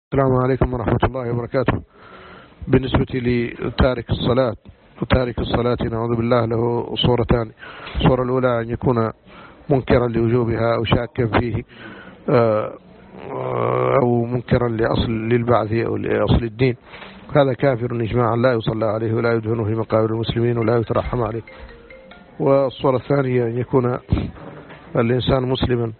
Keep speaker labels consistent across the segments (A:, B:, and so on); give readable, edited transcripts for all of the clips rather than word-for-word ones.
A: السلام عليكم ورحمة الله وبركاته. بالنسبة لتارك الصلاة وتارك الصلاة نعوذ بالله له صورتان. الصورة الأولى أن يكون منكرا لوجوبها أو شاكا فيه أو منكرا للبعث أو لأصل الدين، هذا كافر إجماعا لا يصلى عليه ولا يدهنه في مقابر المسلمين ولا يترحم عليه. والصورة الثانية أن يكون الإنسان مسلما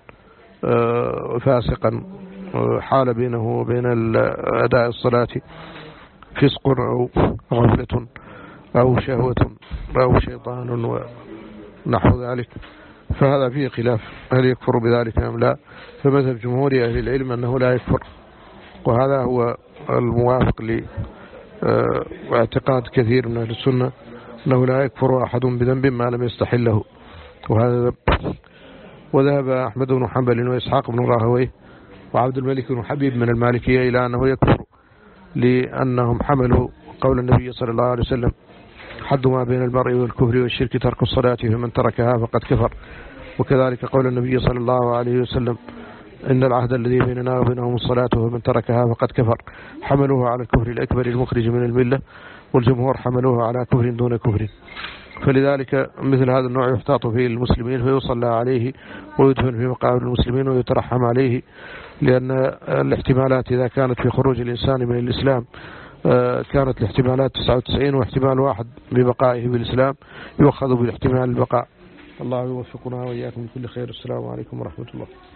A: فاسقا حال بينه وبين أداء الصلاة فسق أو غفلة أو شهوة أو شيطان ونحو ذلك، فهذا فيه خلاف هل يكفر بذلك أم لا. فمذهب جمهور أهل العلم أنه لا يكفر، وهذا هو الموافق لاعتقاد كثير من أهل السنة أنه لا يكفر أحد بذنب ما لم يستحله، وهذا ذنب. وذهب أحمد بن حنبل وإسحاق بن راهويه وعبد الملك بن حبيب من المالكية إلى أنه يكفر، لأنهم حملوا قول النبي صلى الله عليه وسلم: حد ما بين المرء والكفر والشرك ترك الصلاة فمن تركها فقد كفر. وكذلك قول النبي صلى الله عليه وسلم: إن العهد الذي بيننا وبينهم الصلاة فمن تركها فقد كفر. حملوه على الكفر الأكبر المخرج من الملة، والجمهور حملوه على كفر دون كفر. فلذلك مثل هذا النوع يحتاط فيه المسلمين فيصلى عليه ويدفن في مقابر المسلمين ويترحم عليه، لأن الاحتمالات إذا كانت في خروج الإنسان من الإسلام كانت الاحتمالات 99، واحتمال واحد ببقائه بالإسلام يؤخذ بالاحتمال البقاء. الله يوفقنا وإياكم لكل خير. السلام عليكم ورحمة الله.